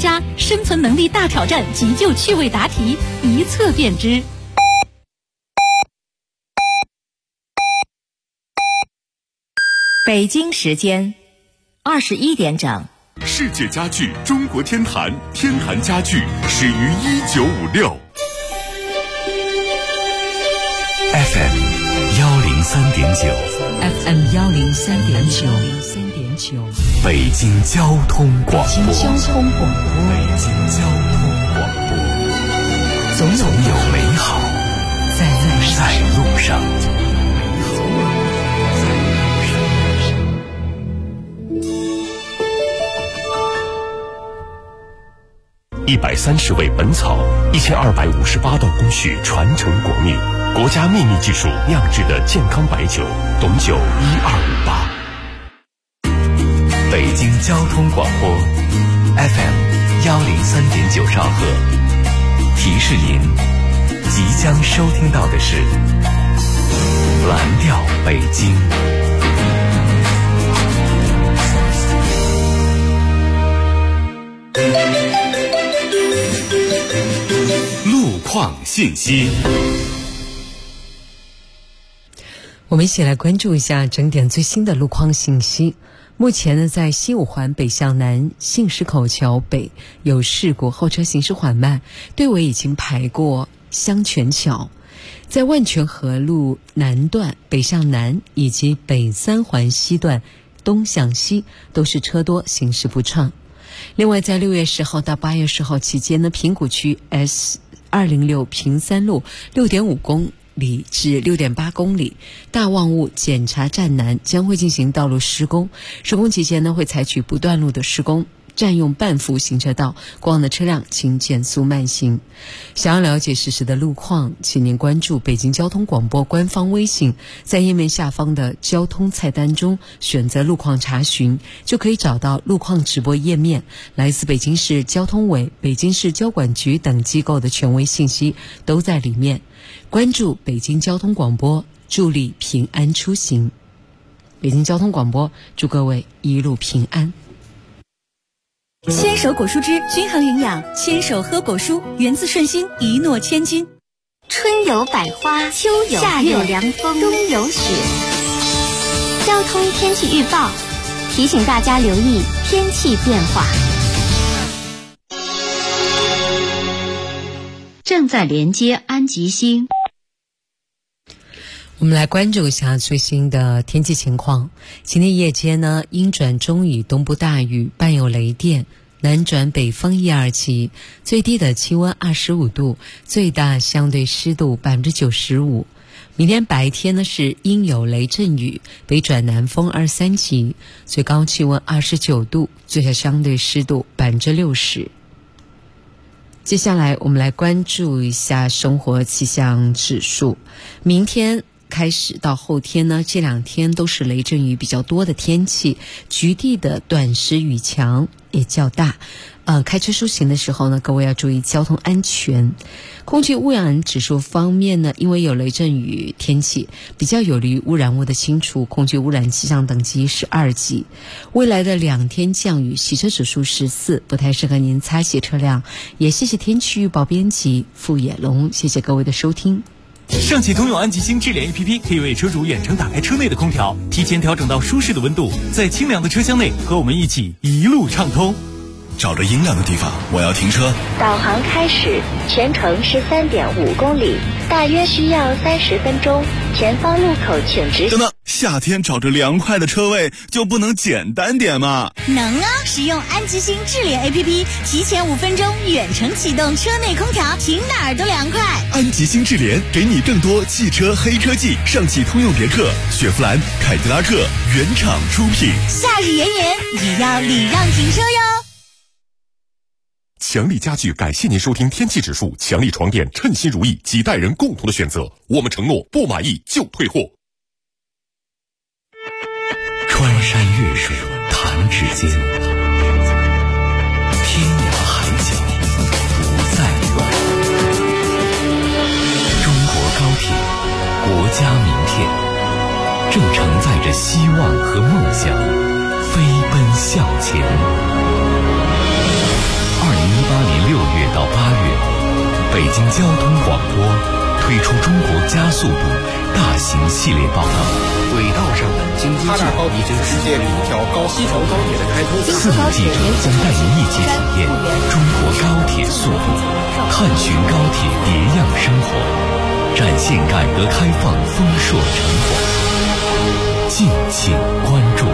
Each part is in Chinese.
加生存能力大挑战急救趣味答题，一测便知。 北京时间21点整。 世界家具中国天坛，天坛家具始于1956。 FM 103.9 FM 103.9 北京交通广播。 北京交通广播，总有美好在路上。 130味本草，1258道工序传承国秘，国家秘密技术酿制的健康白酒，董酒1258。 北京交通广播 FM 103.9兆赫，提示您即将收听到的是蓝调北京。 路况信息， 我们一起来关注一下整点最新的路况信息。目前呢，在西五环北向南信石口桥北有事故，后车行驶缓慢，队尾已经排过香泉桥。在万泉河路南段北向南以及北三环西段东向西都是车多，行驶不畅。另外在6月10号到8月10号期间呢，平谷区 S206 平三路 6.5 公里至 6.8 公里大望雾检查站南将会进行道路施工，施工期间呢会采取不断路的施工，占用半幅行车道，过往的车辆请减速慢行。想要了解实时的路况，请您关注北京交通广播官方微信，在页面下方的交通菜单中选择路况查询，就可以找到路况直播页面，来自北京市交通委、北京市交管局等机构的权威信息都在里面。关注北京交通广播，助力平安出行。北京交通广播祝各位一路平安。 牵手果蔬汁均衡营养，牵手喝果蔬，源自顺心，一诺千金。 春有百花，秋有夏有凉风，冬有雪。交通天气预报提醒大家留意天气变化。 正在连接安吉星。 我们来关注一下最新的天气情况。今天夜间呢，阴转中雨，东部大雨，伴有雷电，南转北风1、2级，最低的气温25度，最大相对湿度95%。明天白天呢是阴有雷阵雨，北转南风2、3级，最高气温29度，最小相对湿度60%。接下来我们来关注一下生活气象指数。明天开始到后天呢，这2天都是雷阵雨比较多的天气，局地的短时雨强也较大。开车出行的时候呢，各位要注意交通安全。空气污染指数方面呢，因为有雷阵雨天气，比较有利于污染物的清除，空气污染气象等级是2级。未来的2天降雨，洗车指数是4，不太适合您擦洗车辆。也谢谢天气预报编辑傅野龙，谢谢各位的收听。 上汽通用安吉星智联 APP 可以为车主远程打开车内的空调，提前调整到舒适的温度，在清凉的车厢内和我们一起一路畅通。 找着阴凉的地方，我要停车。 导航开始，全程是3.5公里，大约需要30分钟。前方路口请直行。 等等，夏天找着凉快的车位就不能简单点吗？ 能啊！使用安吉星智联 APP， 提前5分钟远程启动车内空调，停哪儿都凉快。 安吉星智联给你更多汽车黑科技，上汽通用别克、雪佛兰、凯迪拉克原厂出品。 夏日炎炎也要礼让停车哟。 强力家具感谢您收听天气指数，强力床垫称心如意，几代人共同的选择，我们承诺不满意就退货。 穿山越水弹指间，天涯海角不再远。中国高铁，国家名片，正承载着希望和梦想，飞奔向前。 京交通广播推出中国加速度大型系列报道。 轨道上的京津冀已经实现一条西条高铁的开通。 4名记者将带您一起体验中国高铁速度，探寻高铁别样生活，展现改革开放丰硕成果。敬请关注。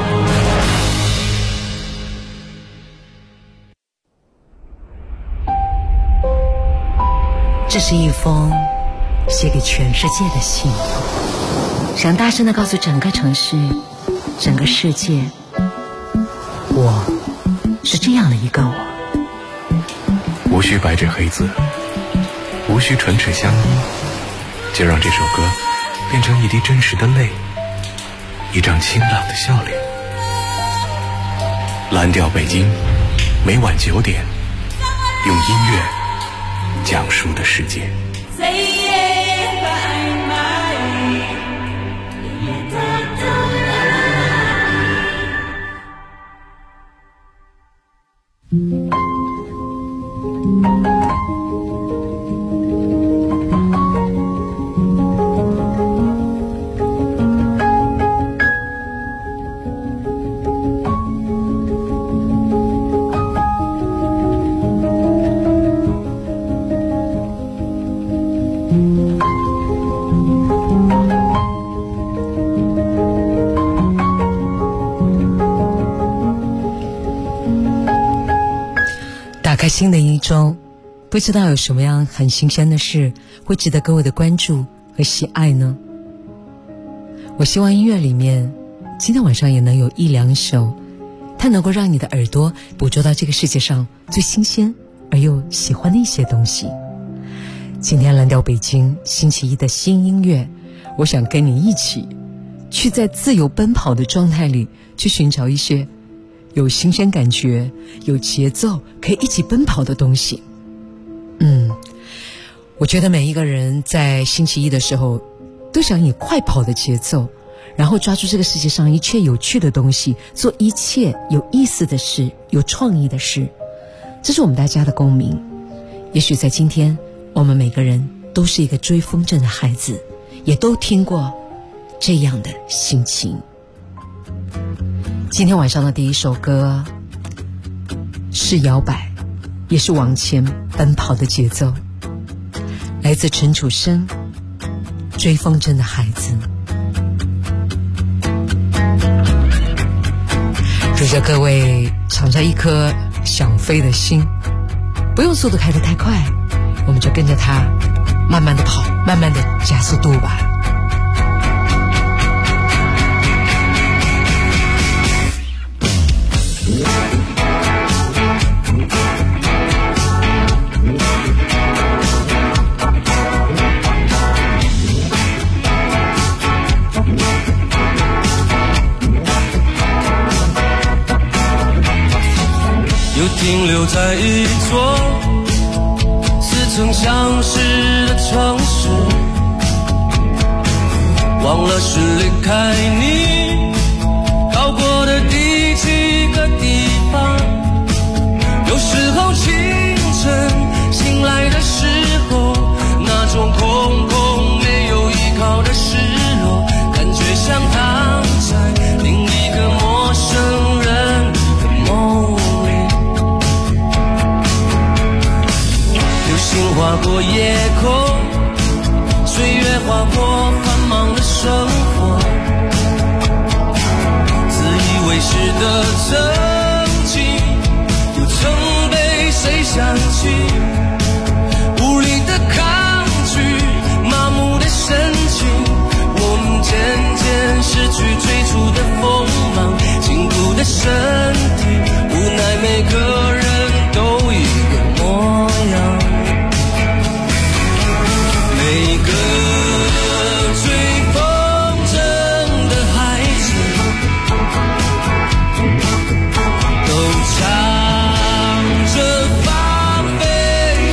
这是一封写给全世界的信，想大声地告诉整个城市、整个世界，我是这样的一个我。 无需白纸黑字，无需唇齿相依，就让这首歌变成一滴真实的泪，一张清朗的笑脸。蓝调北京，每晚9点，用音乐讲述的世界。 新的一周，不知道有什么样很新鲜的事会值得各位的关注和喜爱呢？我希望音乐里面今天晚上也能有1、2首，它能够让你的耳朵捕捉到这个世界上最新鲜而又喜欢的一些东西。今天蓝调北京星期一的新音乐，我想跟你一起去在自由奔跑的状态里去寻找一些有新鲜感觉、有节奏可以一起奔跑的东西。我觉得每一个人在星期一的时候都想以快跑的节奏，然后抓住这个世界上一切有趣的东西，做一切有意思的事、有创意的事，这是我们大家的共鸣。也许在今天，我们每个人都是一个追风筝的孩子，也都听过这样的心情。今天晚上的第一首歌是摇摆，也是往前奔跑的节奏，来自陈楚生，《追风筝的孩子》。祝着各位敞着一颗想飞的心，不用速度开得太快，我们就跟着它慢慢的跑，慢慢的加速度吧。 停留在一座似曾相识的城市，忘了是离开你到过的第几个地方。有时候清晨醒来的时候，那种空空没有依靠的失落，感觉像躺在另一个陌生人的梦里。流星划过夜空，岁月划过繁忙的生活，自以为是的曾经又曾被谁想起，无力的抗拒，麻木的深情，我们渐渐失去最初的锋芒，紧箍的身体，无奈每个人都一个模样。每个追风筝的孩子都唱着放飞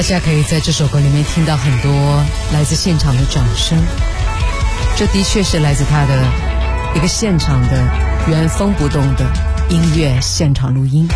家可以在这首歌里面听到很多来自现场的掌声，这的确是来自他的一个现场的原封不动的音乐现场录音。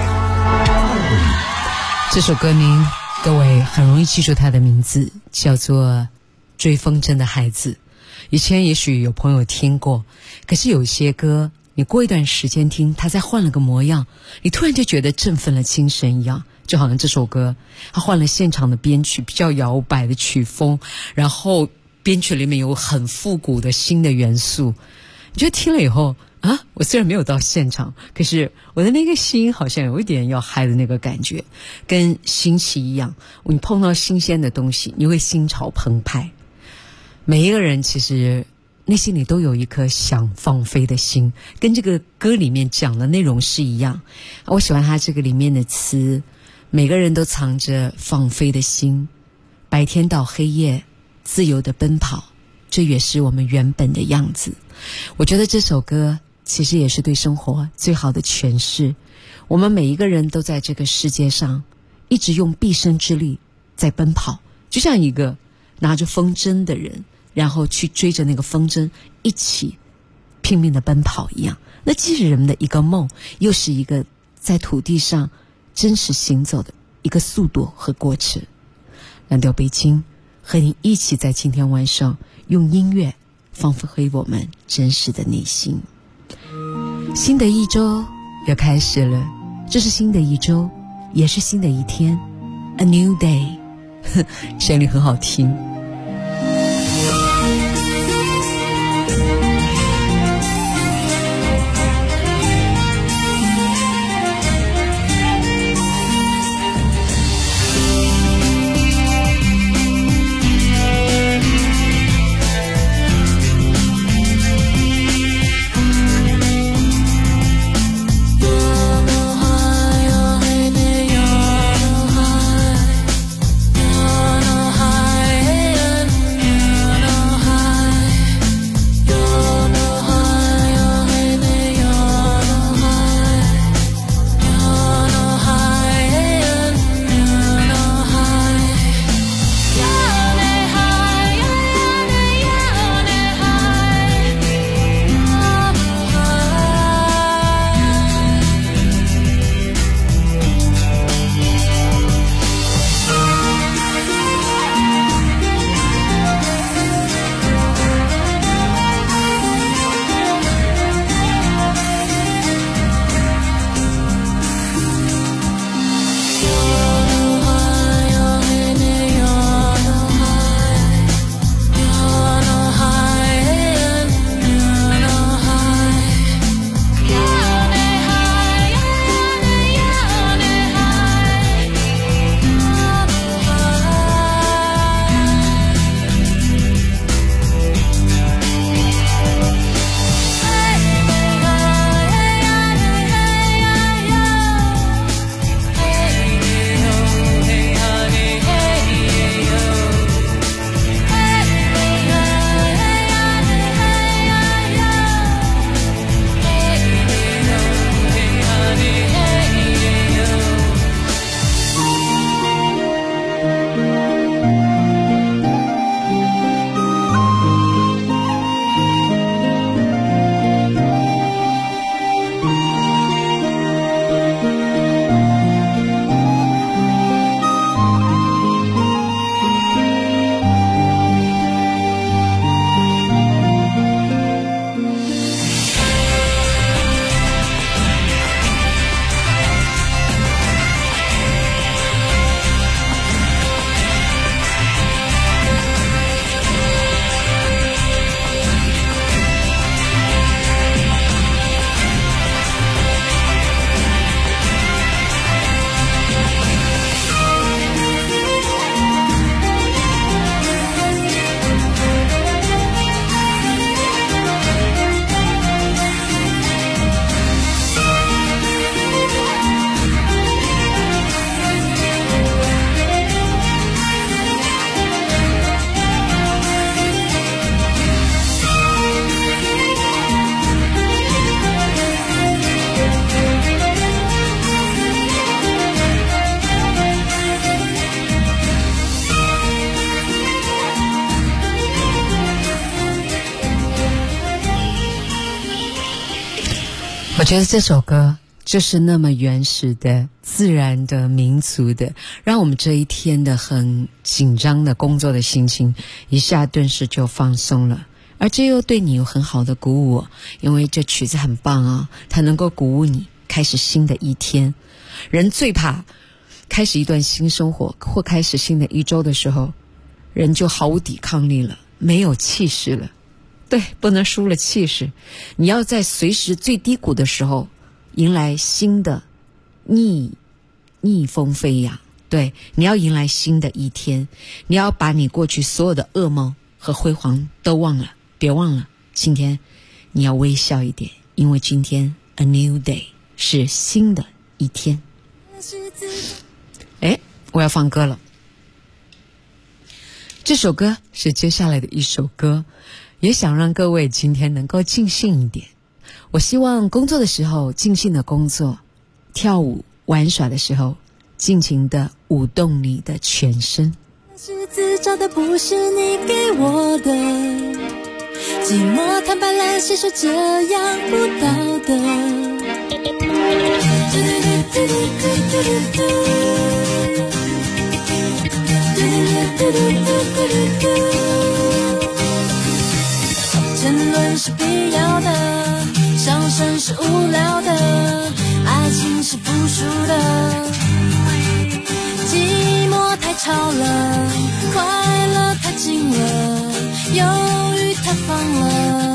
这首歌名各位很容易记住它的名字，叫做《追风筝的孩子》。以前也许有朋友听过，可是有些歌你过一段时间听，它再换了个模样，你突然就觉得振奋了精神一样。就好像这首歌它换了现场的编曲，比较摇摆的曲风，然后编曲里面有很复古的新的元素，你就听了以后啊，我虽然没有到现场，可是我的那个心好像有一点要嗨的那个感觉，跟新奇一样。你碰到新鲜的东西，你会心潮澎湃。每一个人其实内心里都有一颗想放飞的心，跟这个歌里面讲的内容是一样。我喜欢他这个里面的词，每个人都藏着放飞的心，白天到黑夜自由的奔跑，这也是我们原本的样子。我觉得这首歌其实也是对生活最好的诠释。我们每一个人都在这个世界上一直用毕生之力在奔跑，就像一个拿着风筝的人，然后去追着那个风筝一起拼命的奔跑一样。那既是人们的一个梦，又是一个在土地上真实行走的一个速度和过程。蓝调北京和你一起在今天晚上用音乐放飞我们真实的内心。新的一周要开始了，这是新的一周，也是新的一天， A new day 旋律很好听。 Hey 我觉得这首歌就是那么原始的、自然的、民族的，让我们这一天的很紧张的工作的心情一下顿时就放松了，而这又对你有很好的鼓舞，因为这曲子很棒啊，它能够鼓舞你开始新的一天。人最怕开始一段新生活或开始新的一周的时候，人就毫无抵抗力了，没有气势了。对，不能输了气势，你要在随时最低谷的时候迎来新的逆风飞扬。对，你要迎来新的一天，你要把你过去所有的噩梦和辉煌都忘了，别忘了今天你要微笑一点，因为今天 a new day 是新的一天。我要放歌了，这首歌是接下来的一首歌，也想让各位今天能够尽兴一点。我希望工作的时候尽兴的工作，跳舞玩耍的时候尽情的舞动你的全身。 是自找的，不是你给我的，寂寞坦白了，谁说这样不道德？争论是必要的，伤神是无聊的，爱情是复数的，寂寞太吵了，快乐太近了，忧郁太放了，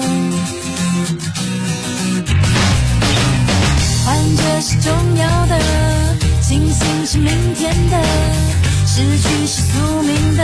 幻觉是重要的，清醒是明天的，失去是宿命的，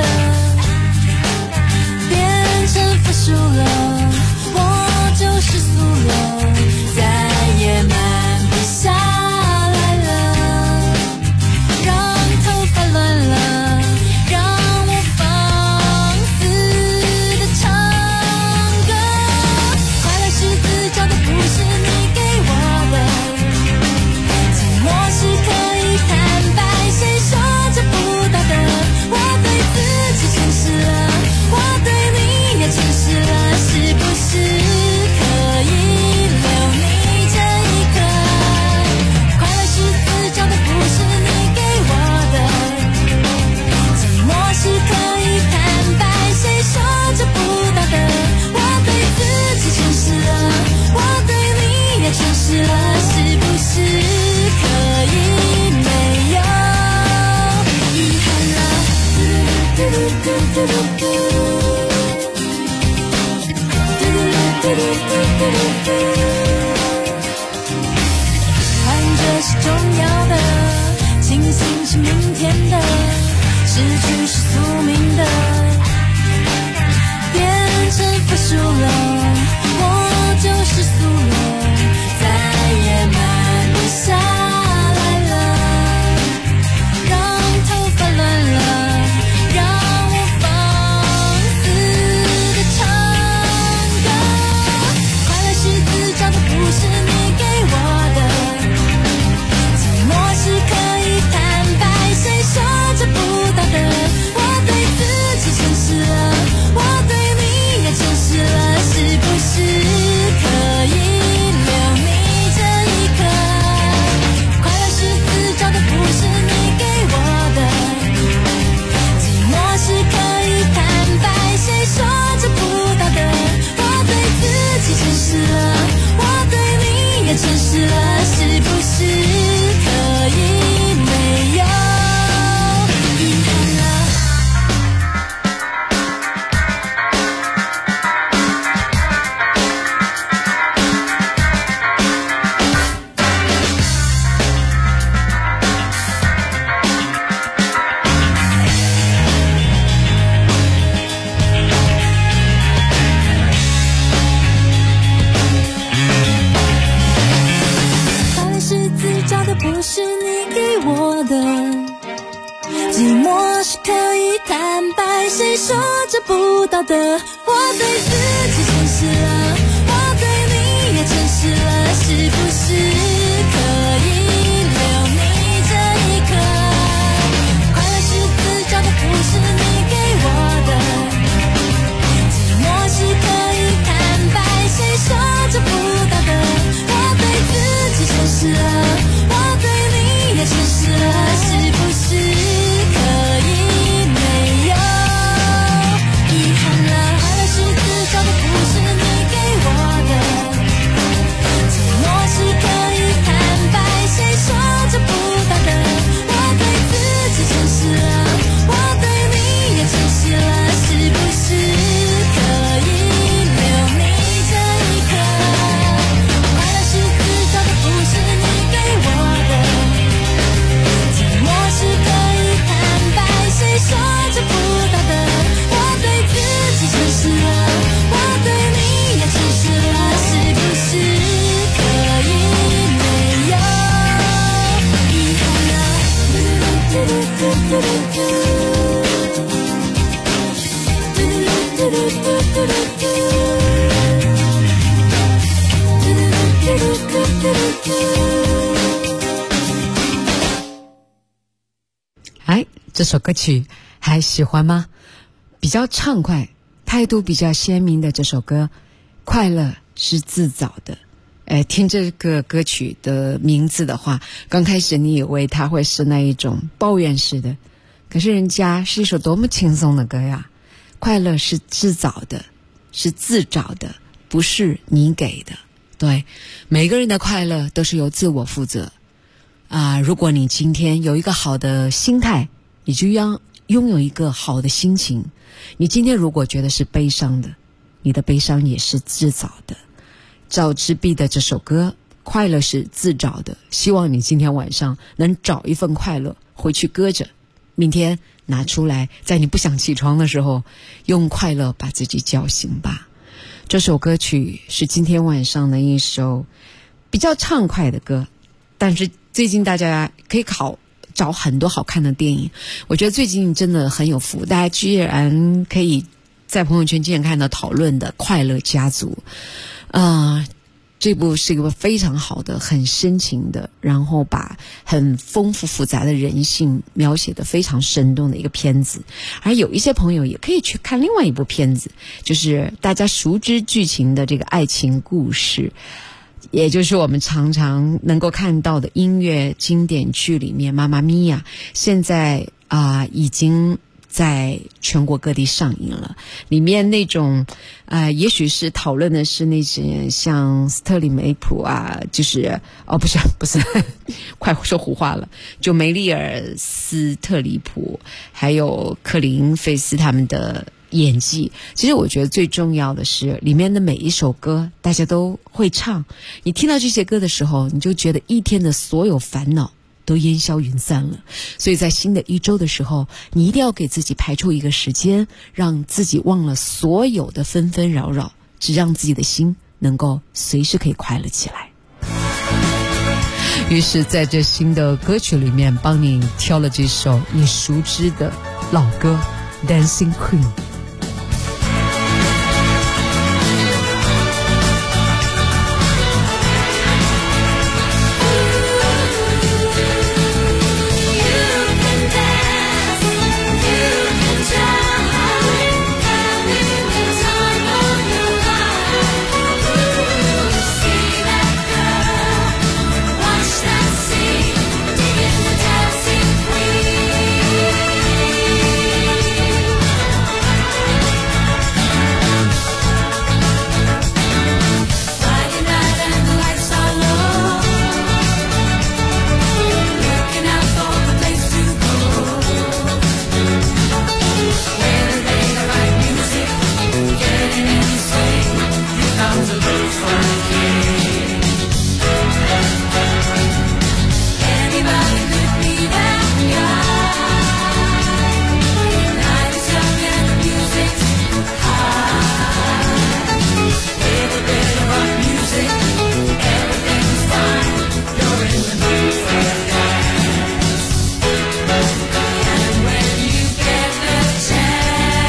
变成复数了，我就是输了，再也慢不下来了，让头发乱了，让我放肆的唱歌，快乐是自找的，不是你给我的，寂寞是可以坦白，谁说这不道德？我对自己诚实了，我对你也诚实了，是不是可以留你这一刻？快乐是自找的，不是你给我的，寂寞是可以坦白，谁说这不道德？我对自己诚实了，我对你也诚实了，是不是可以没有遗憾了？幻觉是重要的，清醒是明天的，失去是宿命的，变成复数了，我就是输了，再也慢不下来了，让头发乱了，让我放肆的唱歌，快乐是自找的，不是你给我的，寂寞是可以坦白，谁说这不道德？我对自己诚实了，我对你也诚实了，是不是可以留你这一刻？快乐是自找的，不是你给我的，寂寞是可以坦白，谁说这不道德？我对自己诚实了，我对你也诚实了，是不是可以没有遗憾了？快乐是自找的，不是你给我的，寂寞是可以坦白，谁说这不道德？我对自己诚实了，我对你也诚实了，是不是可以留你这一刻？快乐是自找的，不是你给我的，寂寞是可以坦白，谁说这不道德？我对自这首歌曲还喜欢吗？比较畅快，态度比较鲜明的这首歌，快乐是自找的。听这个歌曲的名字的话，刚开始你以为它会是那一种抱怨式的，可是人家是一首多么轻松的歌呀！快乐是自找的，是自找的，不是你给的。对，每个人的快乐都是由自我负责如果你今天有一个好的心态，你就要拥有一个好的心情。你今天如果觉得是悲伤的，你的悲伤也是自找的。赵之璧的这首歌快乐是自找的，希望你今天晚上能找一份快乐回去搁着，明天拿出来，在你不想起床的时候用快乐把自己叫醒吧。这首歌曲是今天晚上的一首比较畅快的歌，但是最近大家可以找很多好看的电影，我觉得最近真的很有福，大家居然可以在朋友圈经常看到讨论的《快乐家族》这部是一个非常好的、很深情的，然后把很丰富复杂的人性描写得非常生动的一个片子。而有一些朋友也可以去看另外一部片子，就是大家熟知剧情的这个爱情故事，也就是我们常常能够看到的音乐经典剧里面《妈妈咪呀》，现在已经在全国各地上映了。里面那种也许是讨论的是那些像斯特里梅普就是不是快说胡话了，就梅丽尔斯特里普还有克林费斯他们的演技。其实我觉得最重要的是里面的每一首歌大家都会唱，你听到这些歌的时候，你就觉得一天的所有烦恼都烟消云散了。所以在新的一周的时候，你一定要给自己排出一个时间，让自己忘了所有的纷纷扰扰，只让自己的心能够随时可以快乐起来。于是在这新的歌曲里面帮你挑了这首你熟知的老歌 Dancing Queen。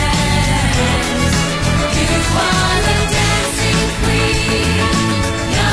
You're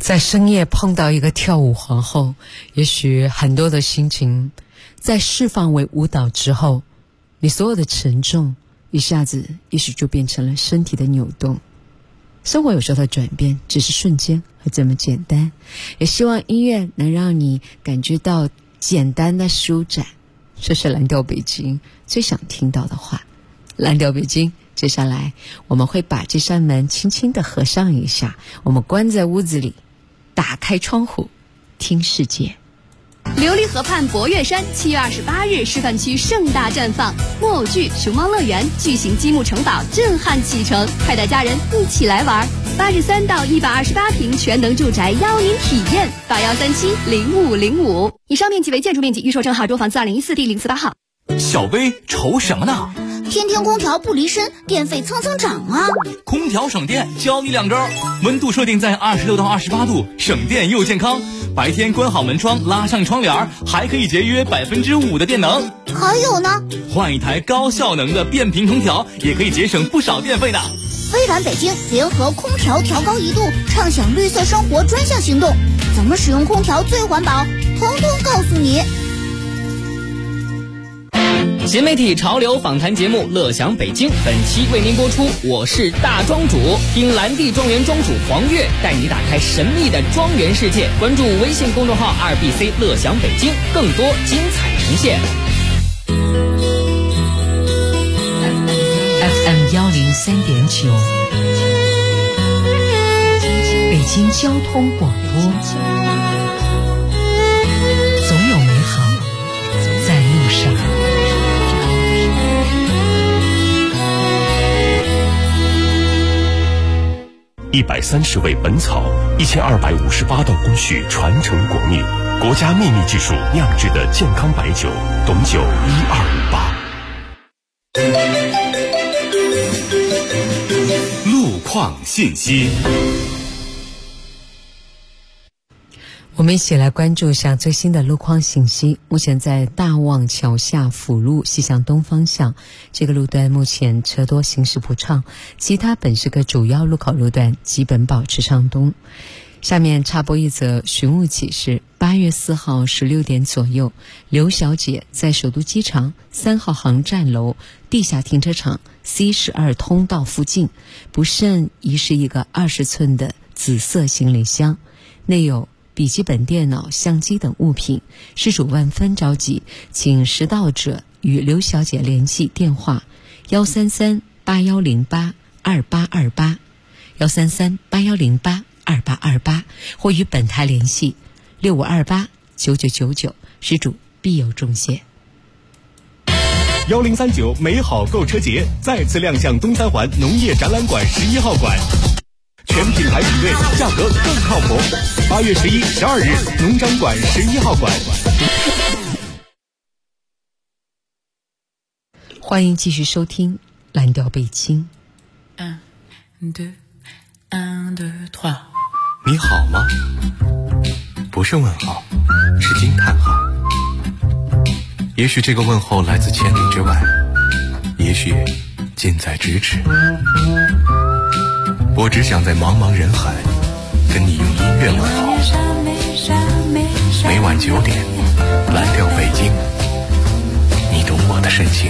在深夜碰到一个跳舞皇后，也许很多的心情在释放为舞蹈之后，你所有的沉重一下子也许就变成了身体的扭动。生活有时候的转变只是瞬间和这么简单，也希望音乐能让你感觉到简单的舒展。这是蓝调北京最想听到的话。蓝调北京，接下来我们会把这扇门轻轻地合上一下，我们关在屋子里，打开窗户听世界。 琉璃河畔博岳山7月28日示范区盛大绽放，木偶剧熊猫乐园巨型积木城堡震撼启程，快带家人一起来玩。8日3到128平全能住宅邀您体验，81370505。以上面积为建筑面积，预售证号中房子2014第048号。 小薇愁什么呢？ 天天空调不离身，电费蹭蹭涨啊！ 空调省电，教你2招：温度设定在26到28度，省电又健康。白天关好门窗，拉上窗帘，还可以节约5%的电能。 还有呢， 换一台高效能的变频空调，也可以节省不少电费呢。 微软北京联合空调调高1度，畅享绿色生活专项行动，怎么使用空调最环保，统统告诉你。 新媒体潮流访谈节目《乐享北京》本期为您播出，我是大庄主，听蓝地庄园庄主黄月带你打开神秘的庄园世界。关注微信公众号2BC 乐享北京，更多精彩呈现。 FM 103.9，北京交通广播，总有美好在路上。 130味本草，1258道工序传承国秘，国家秘密技术酿制的健康白酒，董酒1258。 路况信息。 我们一起来关注一下最新的路况信息。目前在大望桥下辅路西向东方向这个路段，目前车多，行驶不畅，其他本市各主要路口路段基本保持畅通。下面插播一则寻物启事：8月4号16点左右，刘小姐在首都机场3号航站楼地下停车场 C12 通道附近，不慎遗失一个20寸的紫色行李箱，内有笔记本电脑、相机等物品，失主万分着急，请拾到者与刘小姐联系，电话133-8108-2828 133-8108-2828，或与本台联系6528-9999，失主必有重谢。 1039美好购车节再次亮相东三环农业展览馆11号馆，全品牌比对，价格更靠谱。8月11、12日，农展馆11号馆。 欢迎继续收听蓝调北京。 你好吗？不是问号，是惊叹号。也许这个问候来自千里之外，也许近在咫尺。我只想在茫茫人海跟你用音乐问候。每晚9点，蓝调北京，你懂我的深情。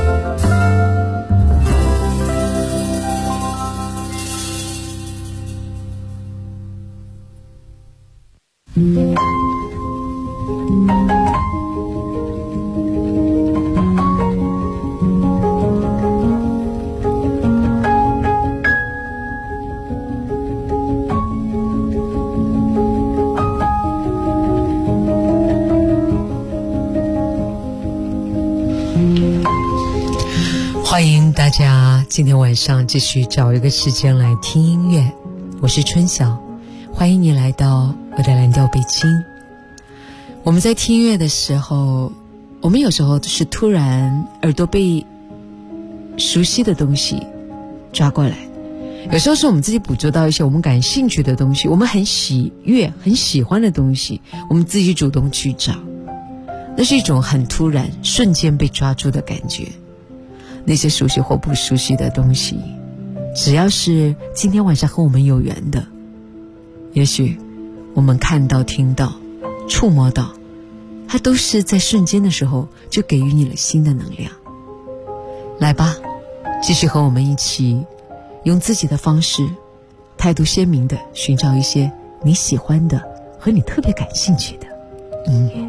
欢迎大家今天晚上继续找一个时间来听音乐，我是春晓，欢迎你来到我的蓝调北京。我们在听音乐的时候，我们有时候是突然耳朵被熟悉的东西抓过来，有时候是我们自己捕捉到一些我们感兴趣的东西，我们很喜悦很喜欢的东西，我们自己主动去找，那是一种很突然瞬间被抓住的感觉。那些熟悉或不熟悉的东西，只要是今天晚上和我们有缘的，也许我们看到、听到、触摸到，它都是在瞬间的时候就给予你了新的能量。来吧，继续和我们一起用自己的方式，态度鲜明的寻找一些你喜欢的和你特别感兴趣的音乐。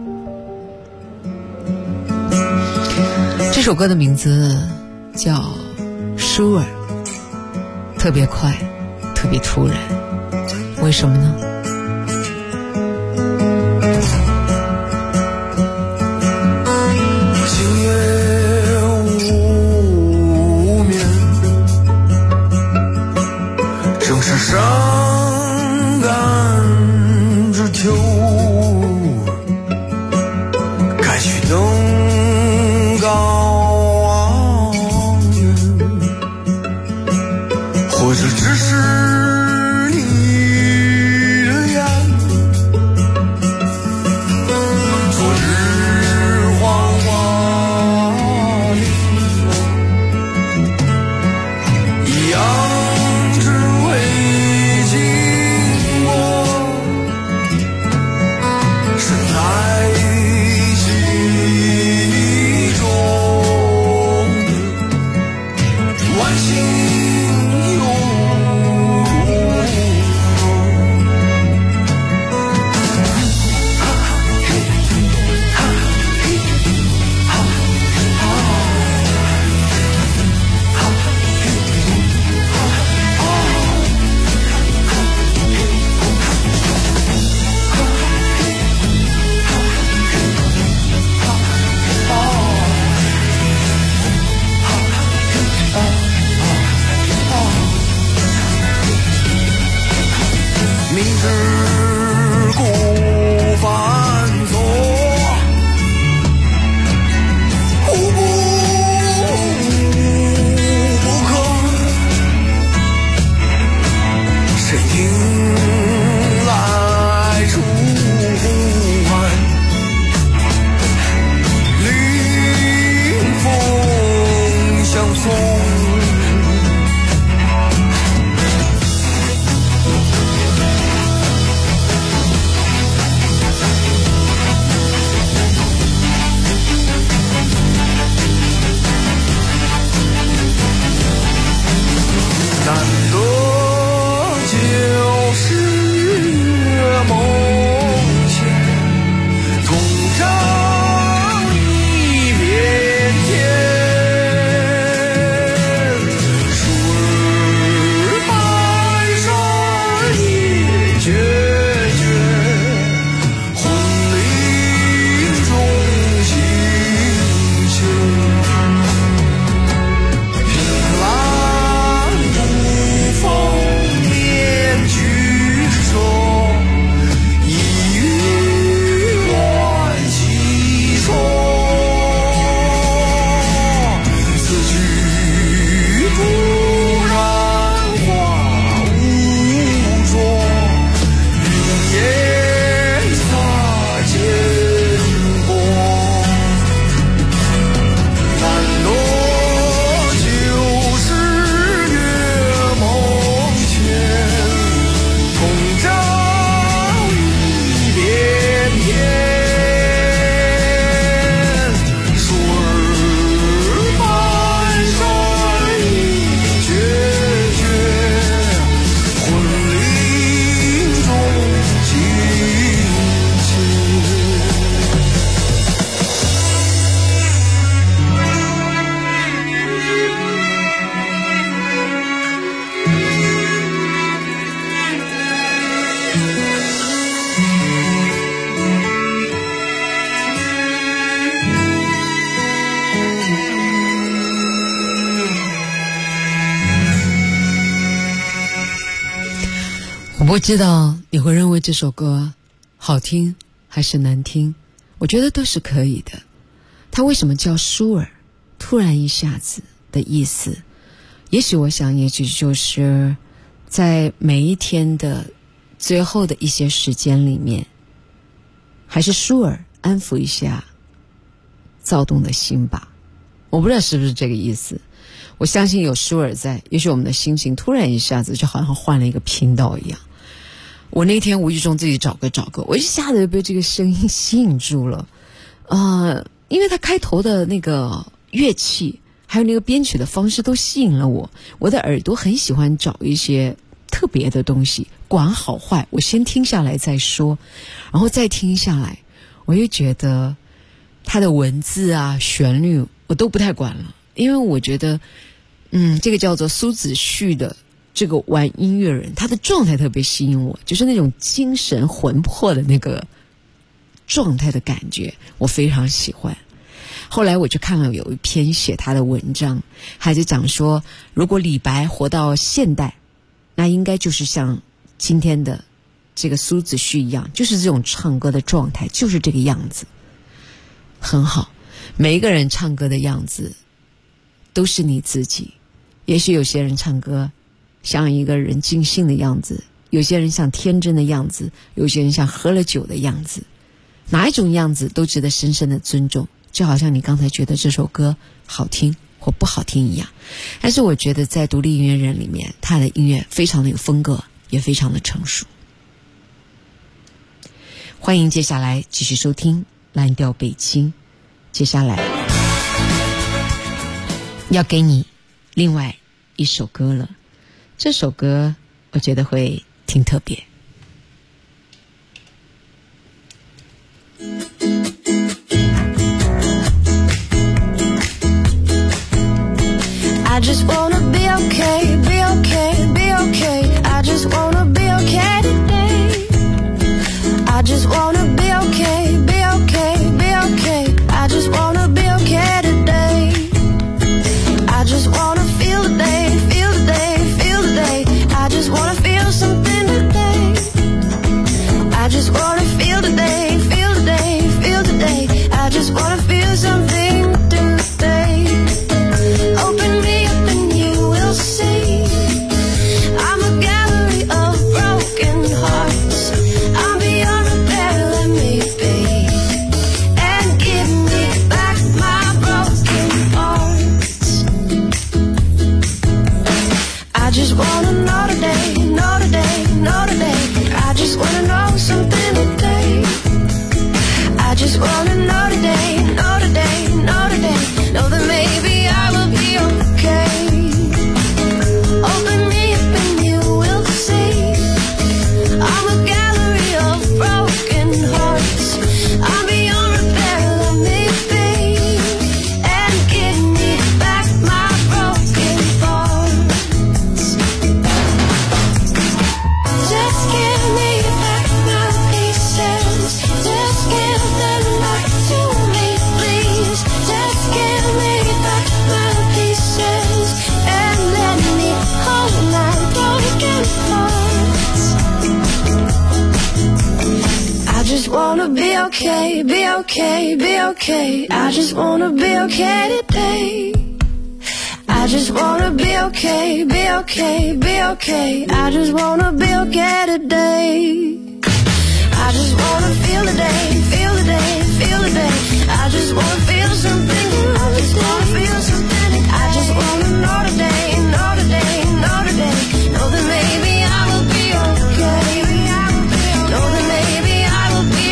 这首歌的名字叫舒尔，特别快，特别突然，为什么呢？ 伤感之秋，该去登高望远，或者只是你的眼。昨日黄花零落，一样我不知道你会认为这首歌好听还是难听，我觉得都是可以的。它为什么叫舒尔？突然一下子的意思，也许我想，也许就是在每一天的最后的一些时间里面，还是舒尔安抚一下躁动的心吧。我不知道是不是这个意思。我相信有舒尔在，也许我们的心情突然一下子就好像换了一个频道一样。 我那天无意中自己找歌，我一下子被这个声音吸引住了，因为它开头的那个乐器还有那个编曲的方式都吸引了我的耳朵很喜欢找一些特别的东西，管好坏我先听下来再说，然后再听下来我就觉得它的文字啊旋律我都不太管了，因为我觉得这个叫做苏子旭的这个玩音乐人，他的状态特别吸引我，就是那种精神魂魄的那个状态的感觉我非常喜欢。后来我就看了有一篇写他的文章，还是讲说如果李白活到现代，那应该就是像今天的这个苏子旭一样，就是这种唱歌的状态，就是这个样子，很好。每一个人唱歌的样子都是你自己，也许有些人唱歌像一个人尽兴的样子，有些人像天真的样子，有些人像喝了酒的样子，哪一种样子都值得深深的尊重，就好像你刚才觉得这首歌好听或不好听一样。但是我觉得在独立音乐人里面，他的音乐非常的有风格，也非常的成熟。欢迎接下来继续收听蓝调北京，接下来要给你另外一首歌了，这首歌我觉得会挺特别。 I just wanna be okay, be okay, be okay. I just wanna be okay today. I just wanna be okay, be okay, be okay. I just wanna be okay today. I just wanna feel the day, feel the day, feel the day. I just wanna feel something today. I just wanna feel the day, feel the day, feel the day. I just wanna feel something today. Open me up and you will see I'm a gallery of broken hearts. I'm beyond repair, let me be, and give me back my broken parts. I just wanna know today, know today, know today. I just wanna know something today. I just wanna know today, know today, know today. Know that maybe I will be okay. Open me up and you will see I'm a gallery of broken hearts. I'm beyond repair, let me be, and give me back my broken parts. Just give me back my pieces. Just give them back to me, please. Just give me back my pieces and let me hold my broken parts. I just wanna be okay, be okay, be okay. I just wanna be okay today. I just wanna be okay, be okay, be okay. I just wanna be okay today. I just wanna feel the day, feel the day, feel the day. I just wanna feel something. I just wanna feel something. I just wanna know today, know today, know today. Know that maybe I will be okay. Know that maybe I will be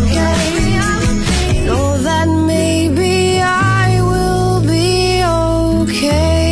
okay. Know that maybe I will be okay.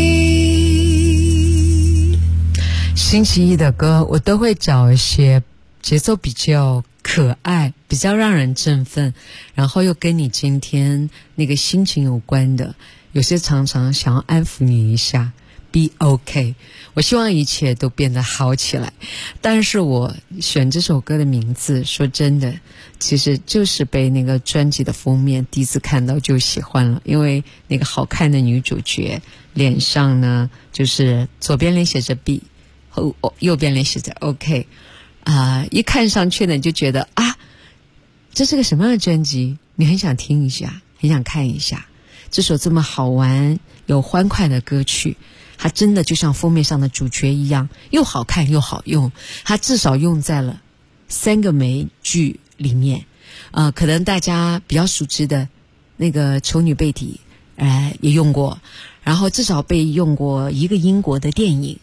星期一的歌我都会找一些节奏比较可爱，比较让人振奋，然后又跟你今天那个心情有关的，有些常常想要安抚你一下。Be okay， 我希望一切都变得好起来。但是我选这首歌的名字，说真的，其实就是被那个专辑的封面第一次看到就喜欢了，因为那个好看的女主角脸上呢，就是左边脸写着 B， 右边脸写着 OK，一看上去呢，你就觉得这是个什么样的专辑？你很想听一下，很想看一下。这首这么好玩、有欢快的歌曲，它真的就像封面上的主角一样，又好看又好用。它至少用在了3个美剧里面，可能大家比较熟知的那个《丑女贝蒂》也用过，然后至少被用过一个英国的电影。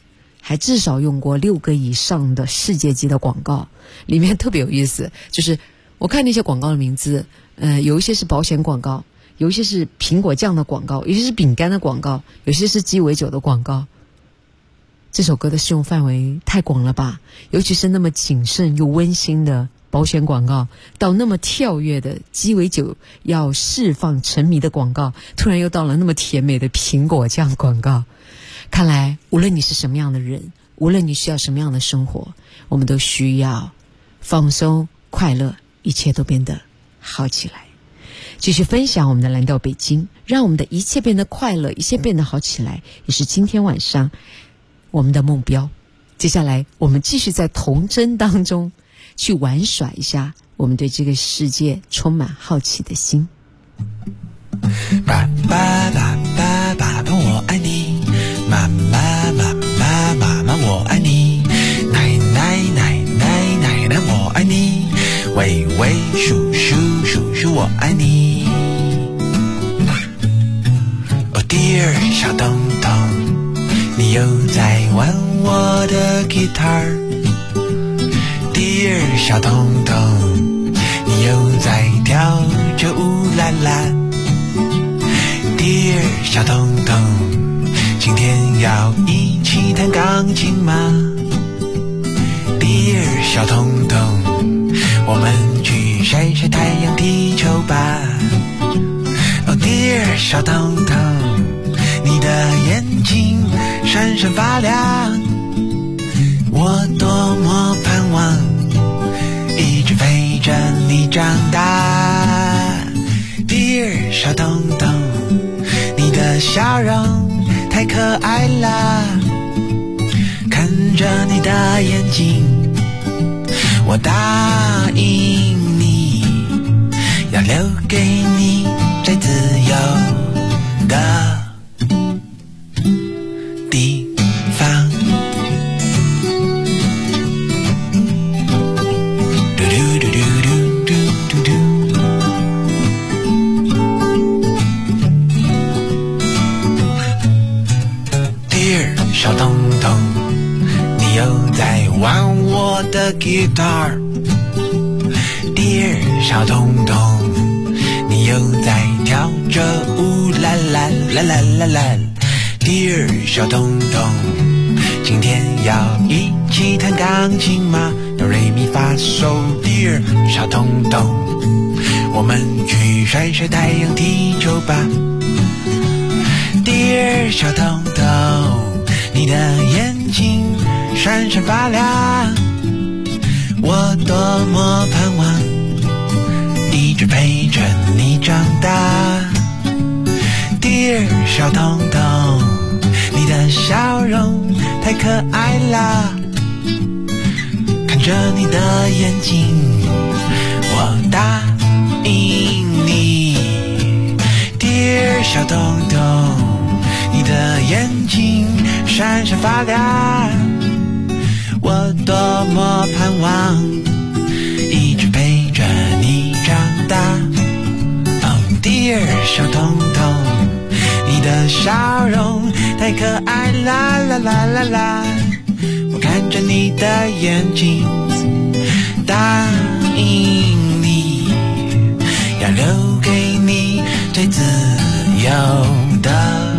还至少用过6个以上的世界级的广告。里面特别有意思，就是我看那些广告的名字，有一些是保险广告，有一些是苹果酱的广告，有些是饼干的广告，有些是鸡尾酒的广告。这首歌的适用范围太广了吧，尤其是那么谨慎又温馨的保险广告，到那么跳跃的鸡尾酒要释放沉迷的广告，突然又到了那么甜美的苹果酱广告。看来无论你是什么样的人，无论你需要什么样的生活，我们都需要放松快乐，一切都变得好起来。继续分享我们的蓝调北京，让我们的一切变得快乐，一切变得好起来，也是今天晚上我们的目标。接下来我们继续在童真当中去玩耍一下我们对这个世界充满好奇的心。 爸爸爸爸爸爸我爱你，妈妈妈妈妈妈我爱你，奶奶奶奶奶奶我爱你，伟伟叔叔叔叔我爱你。Oh dear 小东东，你又在玩我的 guitar。Dear 小东东，你又在跳着舞啦啦。Dear 小东东，今天要一起弹钢琴吗 ？Dear 小东东，我们去晒晒太阳踢球吧。Oh dear 小东东，你的眼睛闪闪发亮，我多么盼望一直陪着你长大。Dear 小东东，你的笑容太可爱了，看着你的眼睛，我答应你，要留给你最自由的地方。小东东，你又在玩我的 guitar。Dear 小东东，你又在跳着舞啦啦啦啦啦啦。Dear 小东东，今天要一起弹钢琴吗？哆瑞咪发嗦。Dear 小东东，我们去晒晒太阳踢球吧。Dear 小东东，你的眼睛闪闪发亮，我多么盼望一直陪着你长大。Dear 小东东，你的笑容太可爱了，看着你的眼睛，我答应你。Dear 小东东，你的眼睛闪闪发亮，我多么盼望一直陪着你长大。Oh dear 小东东，你的笑容太可爱啦啦啦啦啦，我看着你的眼睛，答应你，要留给你最自由的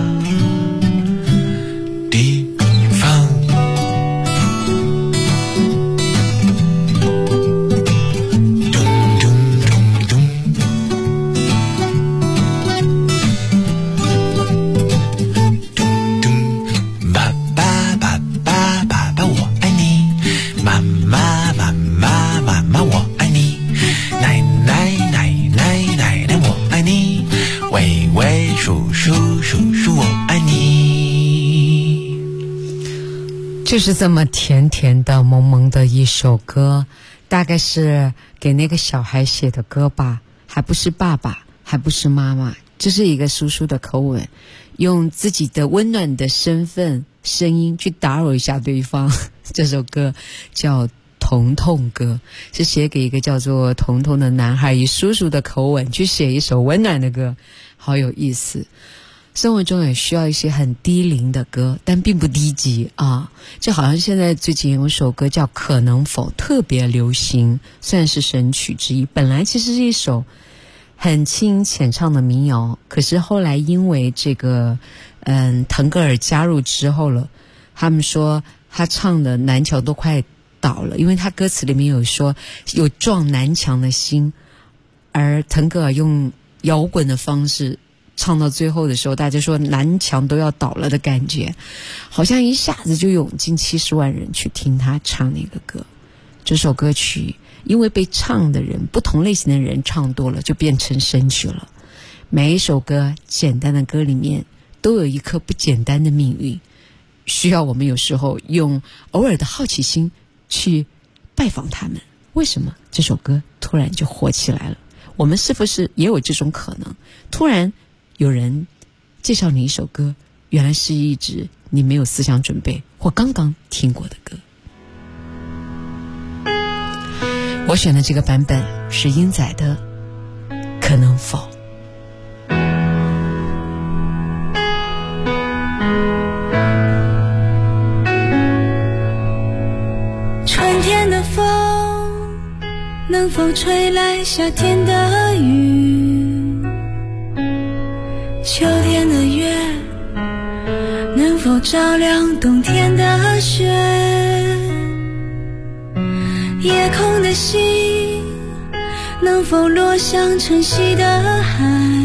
就是这么甜甜的萌萌的一首歌，大概是给那个小孩写的歌吧，还不是爸爸，还不是妈妈，这是一个叔叔的口吻，用自己的温暖的身份声音去打扰一下对方。这首歌叫童童歌，是写给一个叫做童童的男孩，以叔叔的口吻去写一首温暖的歌，好有意思。 生活中也需要一些很低龄的歌，但并不低级啊。就好像现在最近有首歌叫《可能否》，特别流行，算是神曲之一。本来其实是一首很轻浅唱的民谣，可是后来因为这个腾格尔加入之后了，他们说他唱的南墙都快倒了，因为他歌词里面有说有撞南墙的心，而腾格尔用摇滚的方式唱到最后的时候，大家说南墙都要倒了的感觉，好像一下子就涌进70万人去听他唱那个歌。这首歌曲因为被唱的人，不同类型的人唱多了，就变成神曲了。每一首歌，简单的歌里面都有一颗不简单的命运，需要我们有时候用偶尔的好奇心去拜访他们。为什么这首歌突然就火起来了？我们是不是也有这种可能？突然有人介绍你一首歌，原来是一直你没有思想准备或刚刚听过的歌。我选的这个版本是英仔的《可能否》。 春天的风能否吹来夏天的雨？秋天的月能否照亮冬天的雪？夜空的星能否落向晨曦的海？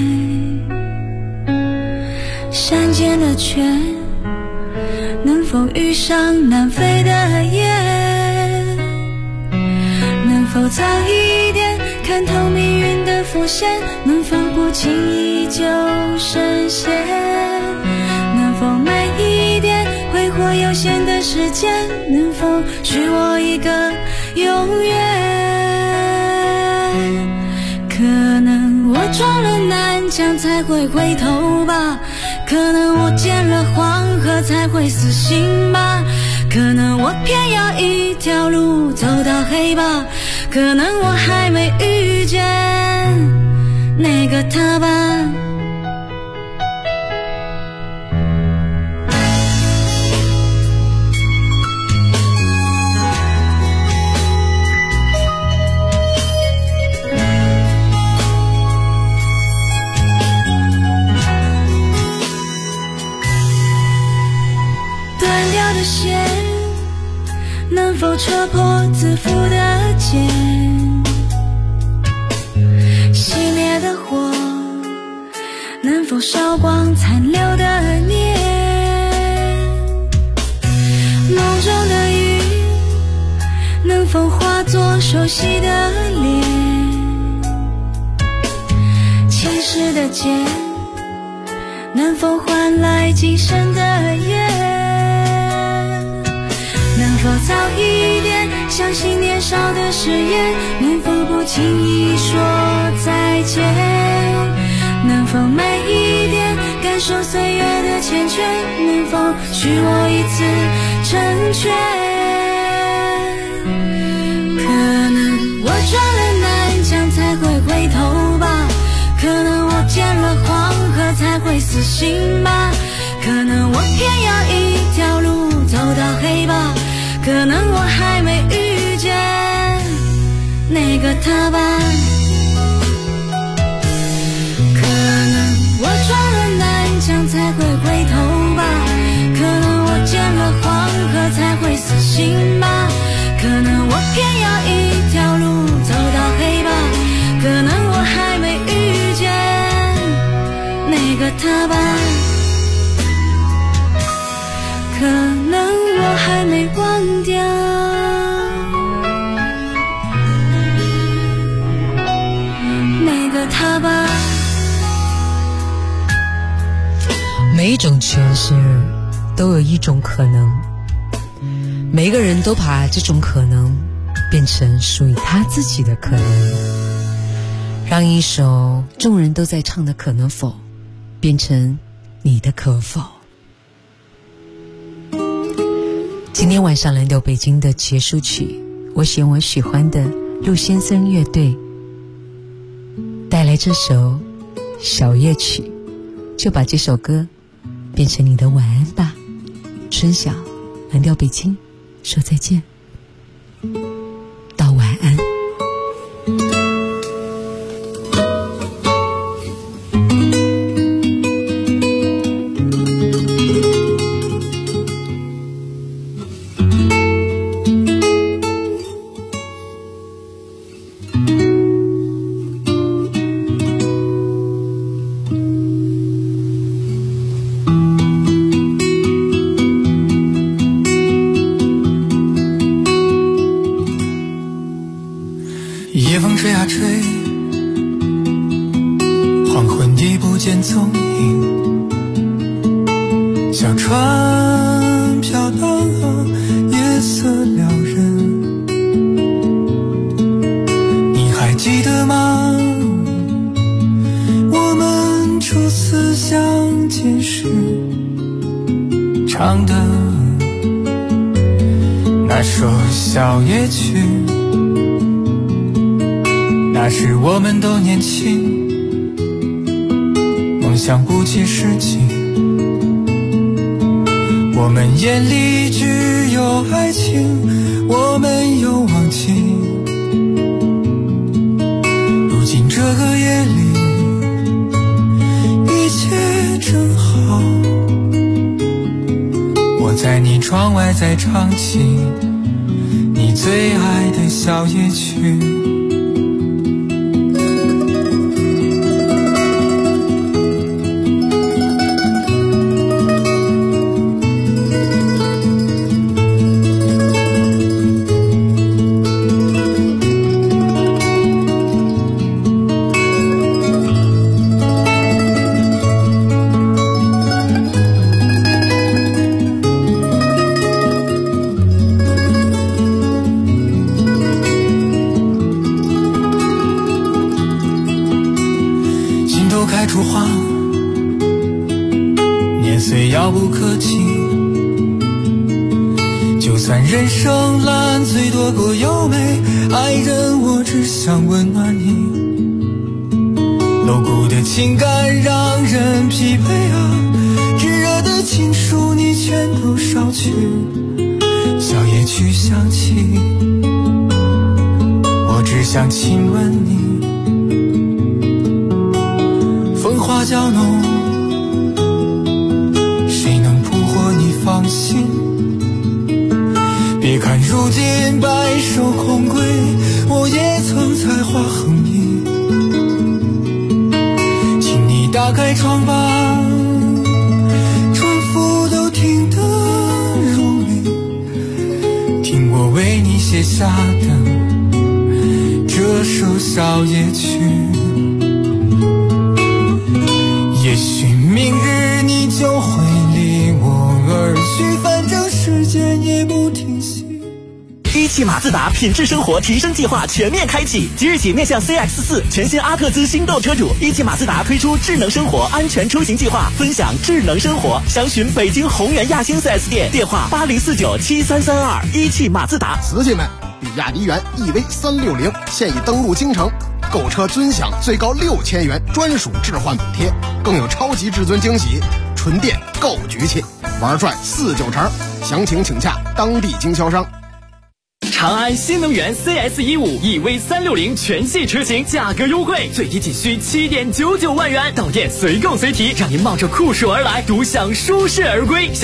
山间的泉能否遇上南飞的雁？能否早一点看透命运的伏线？能否不轻易就深陷？能否慢一点挥霍有限的时间？能否许我一个永远？可能我撞了南墙才会回头吧，可能我见了黄河才会死心吧，可能我偏要一条路走到黑吧，可能我还没遇见那个他吧。断掉的线能否戳破自负的茧？熄灭的火能否烧光残留的念？梦中的雨能否化作熟悉的脸？前世的劫能否换来今生的缘？能否早一点相信年少的誓言？能否不轻易说再见？能否慢一点感受岁月的缱绻？能否许我一次成全？可能我撞了南墙才会回头吧，可能我见了黄河才会死心吧，可能我偏要一条路走到黑吧，可能我还没遇见那个他吧。可能我撞了南墙才会回头吧，可能我见了黄河才会死心吧，可能我偏要一条路走到黑吧，可能我还没遇见那个他吧，可能我还没忘掉那个他吧。 每一种诠释都有一种可能，每个人都把这种可能变成属于他自己的可能，让一首众人都在唱的可能否变成你的可否。今天晚上蓝调北京的结束曲，我选我喜欢的陆先生乐队带来这首小夜曲， 就把这首歌变成你的晚安吧。春晓，蓝调北京，说再见，道晚安。 夜风吹啊吹，黄昏已不见踪影，小船飘荡，夜色撩人。你还记得吗？我们初次相见时唱的那首小夜曲。那时我们都年轻，梦想不切实际，我们眼里只有爱情，我没有忘记。如今这个夜里一切正好，我在你窗外在唱起你最爱的小夜曲。开出花，年岁遥不可及，就算人生烂醉多过优美，爱人我只想温暖你。露骨的情感让人疲惫啊，炙热的情书你全都捎去，小夜曲响起，我只想亲吻你。风花娇浓，谁能捕获你芳心？别看如今白首空归，我也曾才华横溢。请你打开窗吧，春风都听得入迷，听我为你写下的这首小夜曲。也许明日你就会离我而去，反正时间也不停息。 一汽马自达品质生活提升计划全面开启，即日起面向 CX-4 全新阿特兹新购车主，一汽马自达推出智能生活安全出行计划，分享智能生活。详询北京宏源亚星 4S 店，电话80497332。一汽马自达， 瓷器们，比亚迪元 EV360现已登陆京城，购车尊享最高6000元专属置换补贴，更有超级至尊惊喜，纯电够局气，玩转4-9成。详情请洽当地经销商。 长安新能源 CS15 EV360全系车型价格优惠，最低仅需7.99万元，到店随购随提，让您冒着酷暑而来，独享舒适而归。